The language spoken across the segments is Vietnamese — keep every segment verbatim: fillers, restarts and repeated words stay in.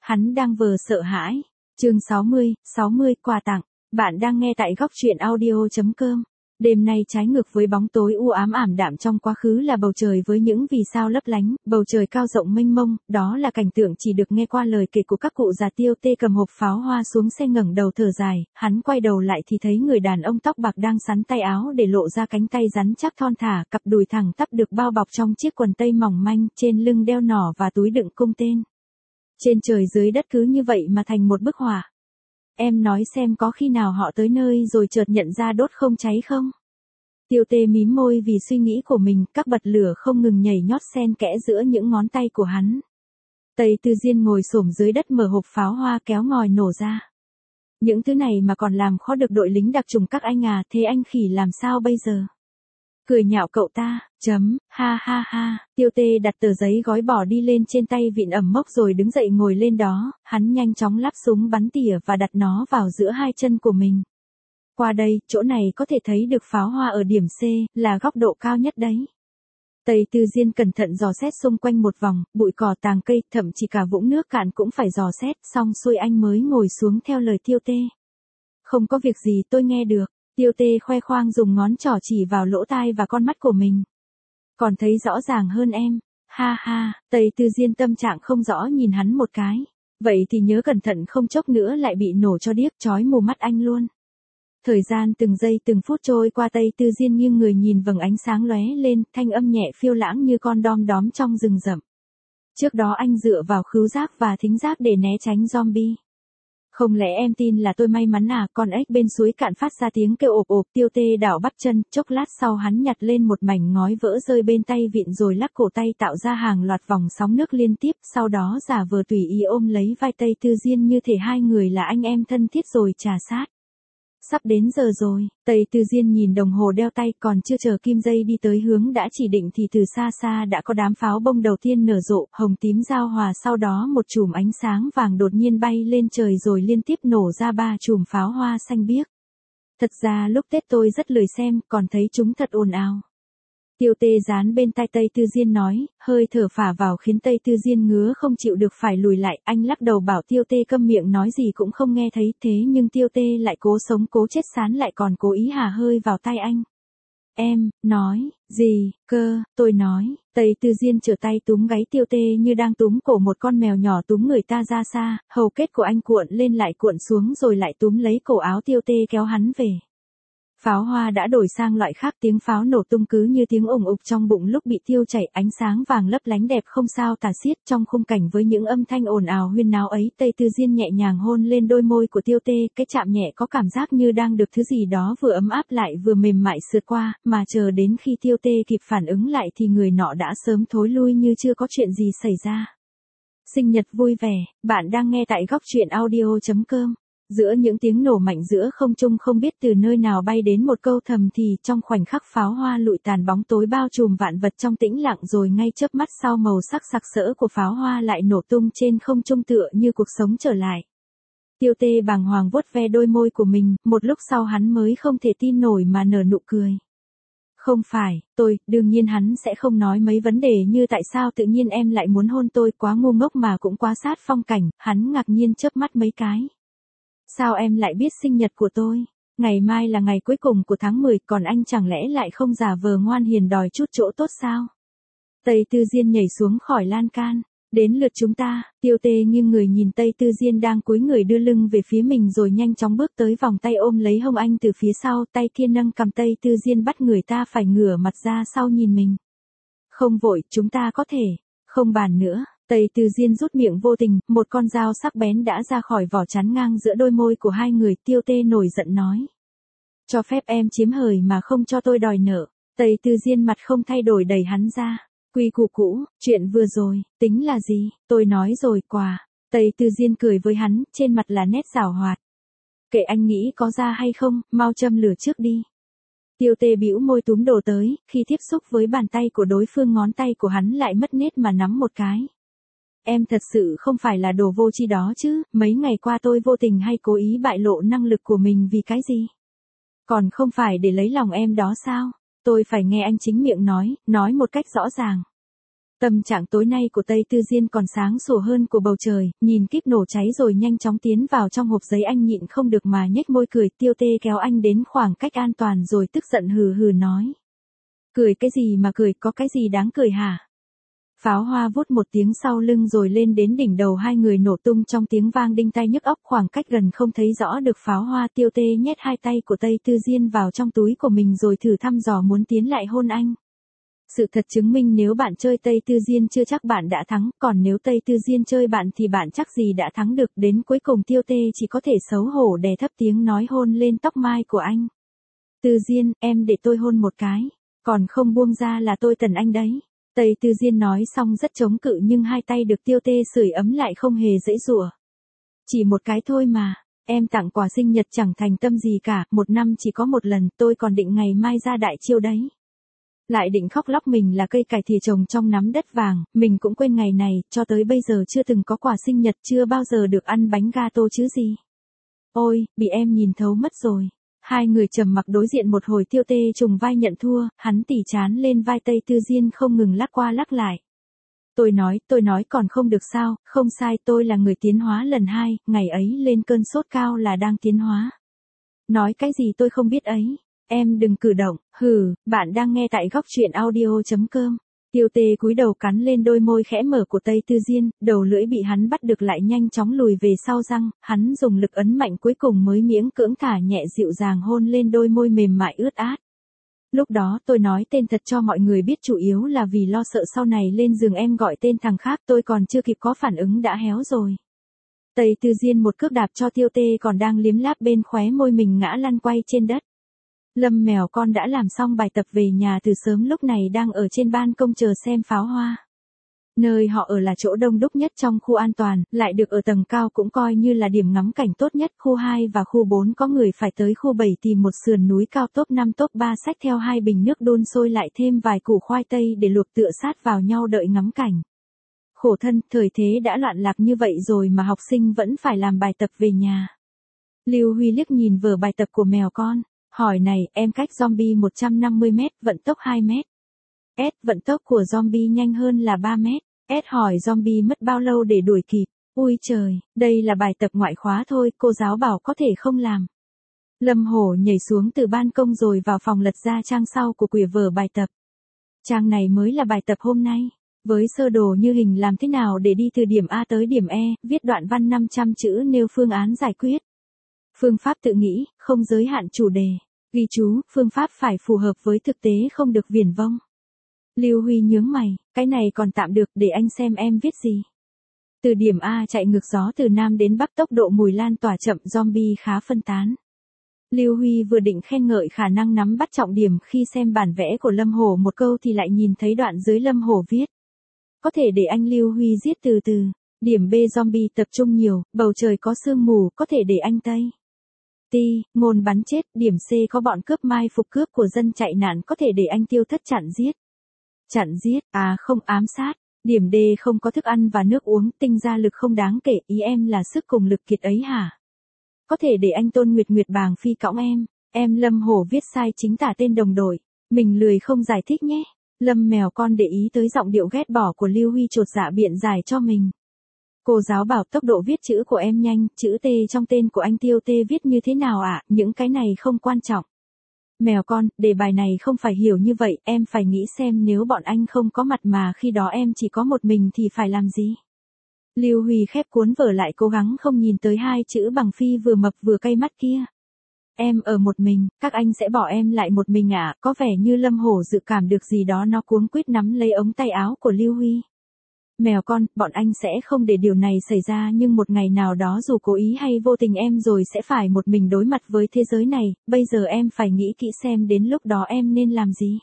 Hắn đang vờ sợ hãi. Chương sáu mươi, sáu mươi quà tặng. Bạn đang nghe tại góc truyện audio chấm com. Đêm nay trái ngược với bóng tối u ám ảm đạm trong quá khứ là bầu trời với những vì sao lấp lánh, bầu trời cao rộng mênh mông, đó là cảnh tượng chỉ được nghe qua lời kể của các cụ già. Tiêu Tê cầm hộp pháo hoa xuống xe ngẩng đầu thở dài, hắn quay đầu lại thì thấy người đàn ông tóc bạc đang xắn tay áo để lộ ra cánh tay rắn chắc thon thả, cặp đùi thẳng tắp được bao bọc trong chiếc quần tây mỏng manh, trên lưng đeo nỏ và túi đựng cung tên. Trên trời dưới đất cứ như vậy mà thành một bức họa. Em nói xem có khi nào họ tới nơi rồi chợt nhận ra đốt không cháy không? Tiêu Tê mím môi vì suy nghĩ của mình, các bật lửa không ngừng nhảy nhót xen kẽ giữa những ngón tay của hắn. Tây Tư Diên ngồi xổm dưới đất mở hộp pháo hoa kéo ngòi nổ ra. Những thứ này mà còn làm khó được đội lính đặc trùng các anh à, thế anh khỉ làm sao bây giờ? Cười nhạo cậu ta, chấm, ha ha ha. Tiêu Tê đặt tờ giấy gói bỏ đi lên trên tay vịn ẩm mốc rồi đứng dậy ngồi lên đó, hắn nhanh chóng lắp súng bắn tỉa và đặt nó vào giữa hai chân của mình. Qua đây, chỗ này có thể thấy được pháo hoa ở điểm C, là góc độ cao nhất đấy. Tây Tư Diên cẩn thận dò xét xung quanh một vòng, bụi cỏ tàng cây, thậm chí cả vũng nước cạn cũng phải dò xét, xong xuôi anh mới ngồi xuống theo lời Tiêu Tê. Không có việc gì, tôi nghe được. Tiêu Tê khoe khoang dùng ngón trỏ chỉ vào lỗ tai và con mắt của mình. Còn thấy rõ ràng hơn em. Ha ha, Tây Tư Diên tâm trạng không rõ nhìn hắn một cái. Vậy thì nhớ cẩn thận không chốc nữa lại bị nổ cho điếc chói mù mắt anh luôn. Thời gian từng giây từng phút trôi qua, Tây Tư Diên nghiêng người nhìn vầng ánh sáng lóe lên, thanh âm nhẹ phiêu lãng như con đom đóm trong rừng rậm. Trước đó anh dựa vào khứu giác và thính giác để né tránh zombie. Không lẽ em tin là tôi may mắn à? Con ếch bên suối cạn phát ra tiếng kêu ộp ộp. Tiêu Tê đảo bắp chân, chốc lát sau hắn nhặt lên một mảnh ngói vỡ rơi bên tay vịn rồi lắc cổ tay tạo ra hàng loạt vòng sóng nước liên tiếp, sau đó giả vờ tùy ý ôm lấy vai Tây Tư Diên như thể hai người là anh em thân thiết rồi trà sát. Sắp đến giờ rồi, Tây Tư Diên nhìn đồng hồ đeo tay, còn chưa chờ kim dây đi tới hướng đã chỉ định thì từ xa xa đã có đám pháo bông đầu tiên nở rộ, hồng tím giao hòa, sau đó một chùm ánh sáng vàng đột nhiên bay lên trời rồi liên tiếp nổ ra ba chùm pháo hoa xanh biếc. Thật ra lúc Tết tôi rất lười xem, còn thấy chúng thật ồn ào. Tiêu Tê dán bên tai Tây Tư Diên nói, hơi thở phả vào khiến Tây Tư Diên ngứa không chịu được phải lùi lại. Anh lắc đầu bảo Tiêu Tê câm miệng, nói gì cũng không nghe thấy, thế nhưng Tiêu Tê lại cố sống cố chết, sán lại còn cố ý hà hơi vào tai anh. Em, nói, gì, cơ, tôi nói. Tây Tư Diên trở tay túm gáy Tiêu Tê như đang túm cổ một con mèo nhỏ túm người ta ra xa, hầu kết của anh cuộn lên lại cuộn xuống rồi lại túm lấy cổ áo Tiêu Tê kéo hắn về. Pháo hoa đã đổi sang loại khác, tiếng pháo nổ tung cứ như tiếng ùng ục trong bụng lúc bị tiêu chảy, ánh sáng vàng lấp lánh đẹp không sao tả xiết. Trong khung cảnh với những âm thanh ồn ào huyên náo ấy, Tây Tư Diên nhẹ nhàng hôn lên đôi môi của Tiêu Tê, cái chạm nhẹ có cảm giác như đang được thứ gì đó vừa ấm áp lại vừa mềm mại sượt qua, mà chờ đến khi Tiêu Tê kịp phản ứng lại thì người nọ đã sớm thối lui như chưa có chuyện gì xảy ra. Sinh nhật vui vẻ, bạn đang nghe tại góc truyện audio chấm com. Giữa những tiếng nổ mạnh giữa không trung không biết từ nơi nào bay đến một câu thầm thì, trong khoảnh khắc pháo hoa lụi tàn, bóng tối bao trùm vạn vật trong tĩnh lặng, rồi ngay chớp mắt sau màu sắc sặc sỡ của pháo hoa lại nổ tung trên không trung tựa như cuộc sống trở lại. Tiêu Tê bàng hoàng vuốt ve đôi môi của mình, một lúc sau hắn mới không thể tin nổi mà nở nụ cười. Không phải, tôi, đương nhiên hắn sẽ không nói mấy vấn đề như tại sao tự nhiên em lại muốn hôn tôi, quá ngu ngốc mà cũng quá sát phong cảnh. Hắn ngạc nhiên chớp mắt mấy cái. Sao em lại biết sinh nhật của tôi? Ngày mai là ngày cuối cùng của tháng mười, còn anh chẳng lẽ lại không giả vờ ngoan hiền đòi chút chỗ tốt sao? Tây Tư Diên nhảy xuống khỏi lan can. Đến lượt chúng ta. Tiêu Tê nghiêng người nhìn Tây Tư Diên đang cúi người đưa lưng về phía mình rồi nhanh chóng bước tới vòng tay ôm lấy hông anh từ phía sau, tay kia nâng cầm Tây Tư Diên bắt người ta phải ngửa mặt ra sau nhìn mình. Không vội, chúng ta có thể, không bàn nữa. Tây Tư Diên rút miệng vô tình, một con dao sắc bén đã ra khỏi vỏ chắn ngang giữa đôi môi của hai người. Tiêu Tê nổi giận nói. Cho phép em chiếm hời mà không cho tôi đòi nợ. Tây Tư Diên mặt không thay đổi đẩy hắn ra. Quy củ cũ, chuyện vừa rồi, tính là gì, tôi nói rồi, quà. Tây Tư Diên cười với hắn, trên mặt là nét giảo hoạt. Kệ anh nghĩ có ra hay không, mau châm lửa trước đi. Tiêu Tê bĩu môi túm đồ tới, khi tiếp xúc với bàn tay của đối phương ngón tay của hắn lại mất nét mà nắm một cái. Em thật sự không phải là đồ vô tri đó chứ, mấy ngày qua tôi vô tình hay cố ý bại lộ năng lực của mình vì cái gì? Còn không phải để lấy lòng em đó sao? Tôi phải nghe anh chính miệng nói, nói một cách rõ ràng. Tâm trạng tối nay của Tây Tư Diên còn sáng sủa hơn của bầu trời, nhìn kíp nổ cháy rồi nhanh chóng tiến vào trong hộp giấy, anh nhịn không được mà nhếch môi cười. Tiêu Tê kéo anh đến khoảng cách an toàn rồi tức giận hừ hừ nói. Cười cái gì mà cười, có cái gì đáng cười hả? Pháo hoa vút một tiếng sau lưng rồi lên đến đỉnh đầu hai người nổ tung trong tiếng vang đinh tai nhức óc, khoảng cách gần không thấy rõ được pháo hoa. Tiêu Tê nhét hai tay của Tây Tư Diên vào trong túi của mình rồi thử thăm dò muốn tiến lại hôn anh. Sự thật chứng minh nếu bạn chơi Tây Tư Diên chưa chắc bạn đã thắng, còn nếu Tây Tư Diên chơi bạn thì bạn chắc gì đã thắng được. Đến cuối cùng Tiêu Tê chỉ có thể xấu hổ đè thấp tiếng nói hôn lên tóc mai của anh. Tư Diên, em để tôi hôn một cái, còn không buông ra là tôi tần anh đấy. Tây Tư Diên nói xong rất chống cự nhưng hai tay được Tiêu Tê sưởi ấm lại không hề dễ dụa. Chỉ một cái thôi mà, em tặng quà sinh nhật chẳng thành tâm gì cả, một năm chỉ có một lần, tôi còn định ngày mai ra đại chiêu đấy. Lại định khóc lóc mình là cây cải thìa trồng trong nắm đất vàng, mình cũng quên ngày này, cho tới bây giờ chưa từng có quà sinh nhật, chưa bao giờ được ăn bánh gato chứ gì. Ôi, bị em nhìn thấu mất rồi. Hai người trầm mặc đối diện một hồi. Tiêu Tê trùng vai nhận thua, hắn tỉ chán lên vai Tây Tư Diên không ngừng lắc qua lắc lại. Tôi nói, tôi nói còn không được sao, không sai, tôi là người tiến hóa lần hai, ngày ấy lên cơn sốt cao là đang tiến hóa. Nói cái gì tôi không biết ấy. Em đừng cử động, hừ, bạn đang nghe tại góc truyện audio chấm com. Tiêu Tê cúi đầu cắn lên đôi môi khẽ mở của Tây Tư Diên, đầu lưỡi bị hắn bắt được lại nhanh chóng lùi về sau răng, hắn dùng lực ấn mạnh cuối cùng mới miễn cưỡng thả nhẹ dịu dàng hôn lên đôi môi mềm mại ướt át. Lúc đó tôi nói tên thật cho mọi người biết chủ yếu là vì lo sợ sau này lên giường em gọi tên thằng khác, tôi còn chưa kịp có phản ứng đã héo rồi. Tây Tư Diên một cước đạp cho Tiêu Tê còn đang liếm láp bên khóe môi mình ngã lăn quay trên đất. Lâm mèo con đã làm xong bài tập về nhà từ sớm, lúc này đang ở trên ban công chờ xem pháo hoa. Nơi họ ở là chỗ đông đúc nhất trong khu an toàn, lại được ở tầng cao cũng coi như là điểm ngắm cảnh tốt nhất. Khu hai và khu bốn có người phải tới khu bảy tìm một sườn núi cao, top năm top ba xách theo hai bình nước đun sôi lại thêm vài củ khoai tây để luộc tựa sát vào nhau đợi ngắm cảnh. Khổ thân, thời thế đã loạn lạc như vậy rồi mà học sinh vẫn phải làm bài tập về nhà. Lưu Huy liếc nhìn vở bài tập của mèo con. Hỏi này, em cách zombie một trăm năm mươi mét, vận tốc hai mét. S, vận tốc của zombie nhanh hơn là ba mét. S hỏi zombie mất bao lâu để đuổi kịp. Ui trời, đây là bài tập ngoại khóa thôi, cô giáo bảo có thể không làm. Lâm Hổ nhảy xuống từ ban công rồi vào phòng lật ra trang sau của quyển vở bài tập. Trang này mới là bài tập hôm nay. Với sơ đồ như hình làm thế nào để đi từ điểm A tới điểm E, viết đoạn văn năm trăm chữ nêu phương án giải quyết. Phương pháp tự nghĩ, không giới hạn chủ đề. Ghi chú, phương pháp phải phù hợp với thực tế không được viển vông. Lưu Huy nhướng mày, cái này còn tạm được, để anh xem em viết gì. Từ điểm A chạy ngược gió từ Nam đến Bắc, tốc độ mùi lan tỏa chậm, zombie khá phân tán. Lưu Huy vừa định khen ngợi khả năng nắm bắt trọng điểm khi xem bản vẽ của Lâm Hổ một câu thì lại nhìn thấy đoạn dưới Lâm Hổ viết. Có thể để anh Lưu Huy giết từ từ. Điểm B zombie tập trung nhiều, bầu trời có sương mù, có thể để anh Tây. Ti, ngôn bắn chết. Điểm C có bọn cướp mai phục cướp của dân chạy nạn, có thể để anh Tiêu Thất chặn giết. Chặn giết, à không, ám sát. Điểm D không có thức ăn và nước uống, tinh ra lực không đáng kể, ý em là sức cùng lực kiệt ấy hả? Có thể để anh Tôn Nguyệt Nguyệt Bàng Phi cõng em. Em Lâm Hổ viết sai chính tả tên đồng đội. Mình lười không giải thích nhé. Lâm mèo con để ý tới giọng điệu ghét bỏ của Lưu Huy, chột dạ biện giải cho mình. Cô giáo bảo tốc độ viết chữ của em nhanh, chữ T trong tên của anh Tiêu Tê viết như thế nào ạ, à? Những cái này không quan trọng. Mèo con, đề bài này không phải hiểu như vậy, em phải nghĩ xem nếu bọn anh không có mặt mà khi đó em chỉ có một mình thì phải làm gì. Lưu Huy khép cuốn vở lại, cố gắng không nhìn tới hai chữ bằng phi vừa mập vừa cay mắt kia. Em ở một mình, các anh sẽ bỏ em lại một mình à? Có vẻ như Lâm Hổ dự cảm được gì đó, nó cuống quýt nắm lấy ống tay áo của Lưu Huy. Mèo con, bọn anh sẽ không để điều này xảy ra, nhưng một ngày nào đó dù cố ý hay vô tình em rồi sẽ phải một mình đối mặt với thế giới này, bây giờ em phải nghĩ kỹ xem đến lúc đó em nên làm gì.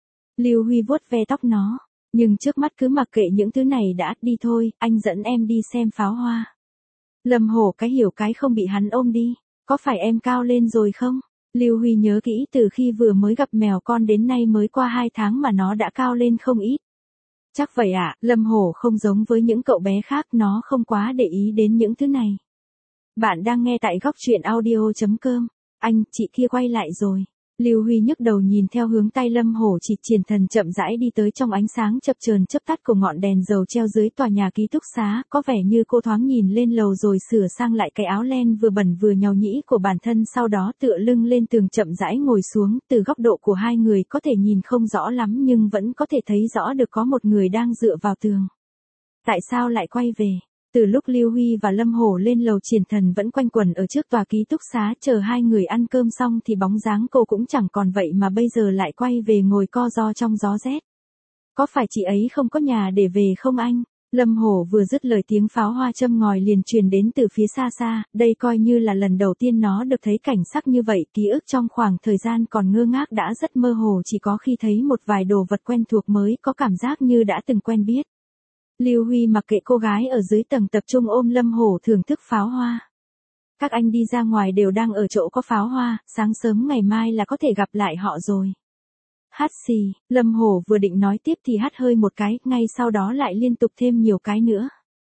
Lưu Huy vuốt ve tóc nó, nhưng trước mắt cứ mặc kệ những thứ này đã, đi thôi, anh dẫn em đi xem pháo hoa. Lâm Hổ cái hiểu cái không bị hắn ôm đi, có phải em cao lên rồi không? Lưu Huy nhớ kỹ từ khi vừa mới gặp mèo con đến nay mới qua hai tháng mà nó đã cao lên không ít. Chắc vậy ạ, à, Lâm Hổ không giống với những cậu bé khác, nó không quá để ý đến những thứ này. Bạn đang nghe tại góc truyện audio chấm com. Anh, chị kia quay lại rồi. Lưu Huy nhức đầu nhìn theo hướng tay Lâm Hổ chỉ, Triển Thần chậm rãi đi tới trong ánh sáng chập chờn chớp tắt của ngọn đèn dầu treo dưới tòa nhà ký túc xá, có vẻ như cô thoáng nhìn lên lầu rồi sửa sang lại cái áo len vừa bẩn vừa nhàu nhĩ của bản thân, sau đó tựa lưng lên tường chậm rãi ngồi xuống, từ góc độ của hai người có thể nhìn không rõ lắm nhưng vẫn có thể thấy rõ được có một người đang dựa vào tường. Tại sao lại quay về? Từ lúc Lưu Huy và Lâm Hổ lên lầu, Triển Thần vẫn quanh quẩn ở trước tòa ký túc xá chờ hai người ăn cơm xong thì bóng dáng cô cũng chẳng còn, vậy mà bây giờ lại quay về ngồi co ro trong gió rét. Có phải chị ấy không có nhà để về không anh? Lâm Hổ vừa dứt lời tiếng pháo hoa châm ngòi liền truyền đến từ phía xa xa, đây coi như là lần đầu tiên nó được thấy cảnh sắc như vậy, ký ức trong khoảng thời gian còn ngơ ngác đã rất mơ hồ, chỉ có khi thấy một vài đồ vật quen thuộc mới có cảm giác như đã từng quen biết. Lưu Huy mặc kệ cô gái ở dưới tầng tập trung ôm Lâm Hổ thưởng thức pháo hoa. Các anh đi ra ngoài đều đang ở chỗ có pháo hoa, sáng sớm ngày mai là có thể gặp lại họ rồi. Hát xì, Lâm Hổ vừa định nói tiếp thì hắt hơi một cái, ngay sau đó lại liên tục thêm nhiều cái nữa.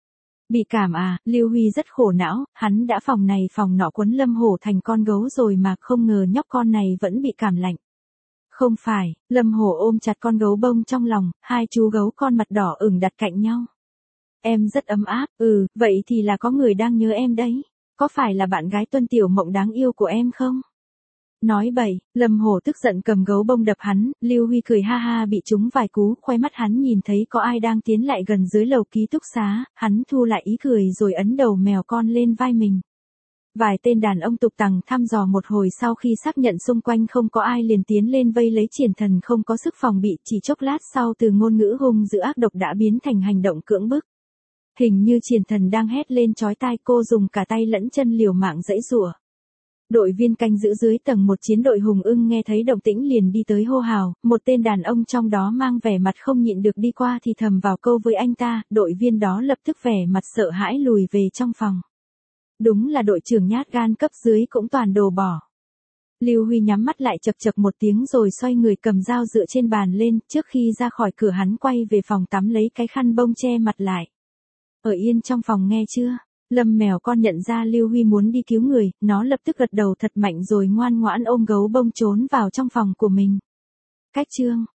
Bị cảm à? Lưu Huy rất khổ não, hắn đã phòng này phòng nọ quấn Lâm Hổ thành con gấu rồi mà không ngờ nhóc con này vẫn bị cảm lạnh. Không phải, Lâm Hổ ôm chặt con gấu bông trong lòng, hai chú gấu con mặt đỏ ửng đặt cạnh nhau. Em rất ấm áp, ừ, vậy thì là có người đang nhớ em đấy. Có phải là bạn gái Tuân Tiểu Mộng đáng yêu của em không? Nói bậy, Lâm Hổ tức giận cầm gấu bông đập hắn, Lưu Huy cười ha ha bị trúng vài cú, khoe mắt hắn nhìn thấy có ai đang tiến lại gần dưới lầu ký túc xá, hắn thu lại ý cười rồi ấn đầu mèo con lên vai mình. Vài tên đàn ông tục tằng thăm dò một hồi, sau khi xác nhận xung quanh không có ai liền tiến lên vây lấy Triển Thần không có sức phòng bị, chỉ chốc lát sau từ ngôn ngữ hung dữ ác độc đã biến thành hành động cưỡng bức. Hình như Triển Thần đang hét lên chói tai, cô dùng cả tay lẫn chân liều mạng giãy giụa. Đội viên canh giữ dưới tầng một chiến đội Hùng Ưng nghe thấy động tĩnh liền đi tới hô hào, một tên đàn ông trong đó mang vẻ mặt không nhịn được đi qua thì thầm vào câu với anh ta, đội viên đó lập tức vẻ mặt sợ hãi lùi về trong phòng. Đúng là đội trưởng nhát gan cấp dưới cũng toàn đồ bỏ. Lưu Huy nhắm mắt lại chậc chậc một tiếng rồi xoay người cầm dao dựa trên bàn lên, trước khi ra khỏi cửa hắn quay về phòng tắm lấy cái khăn bông che mặt lại. Ở yên trong phòng nghe chưa? Lâm mèo con nhận ra Lưu Huy muốn đi cứu người, nó lập tức gật đầu thật mạnh rồi ngoan ngoãn ôm gấu bông trốn vào trong phòng của mình. Cách chương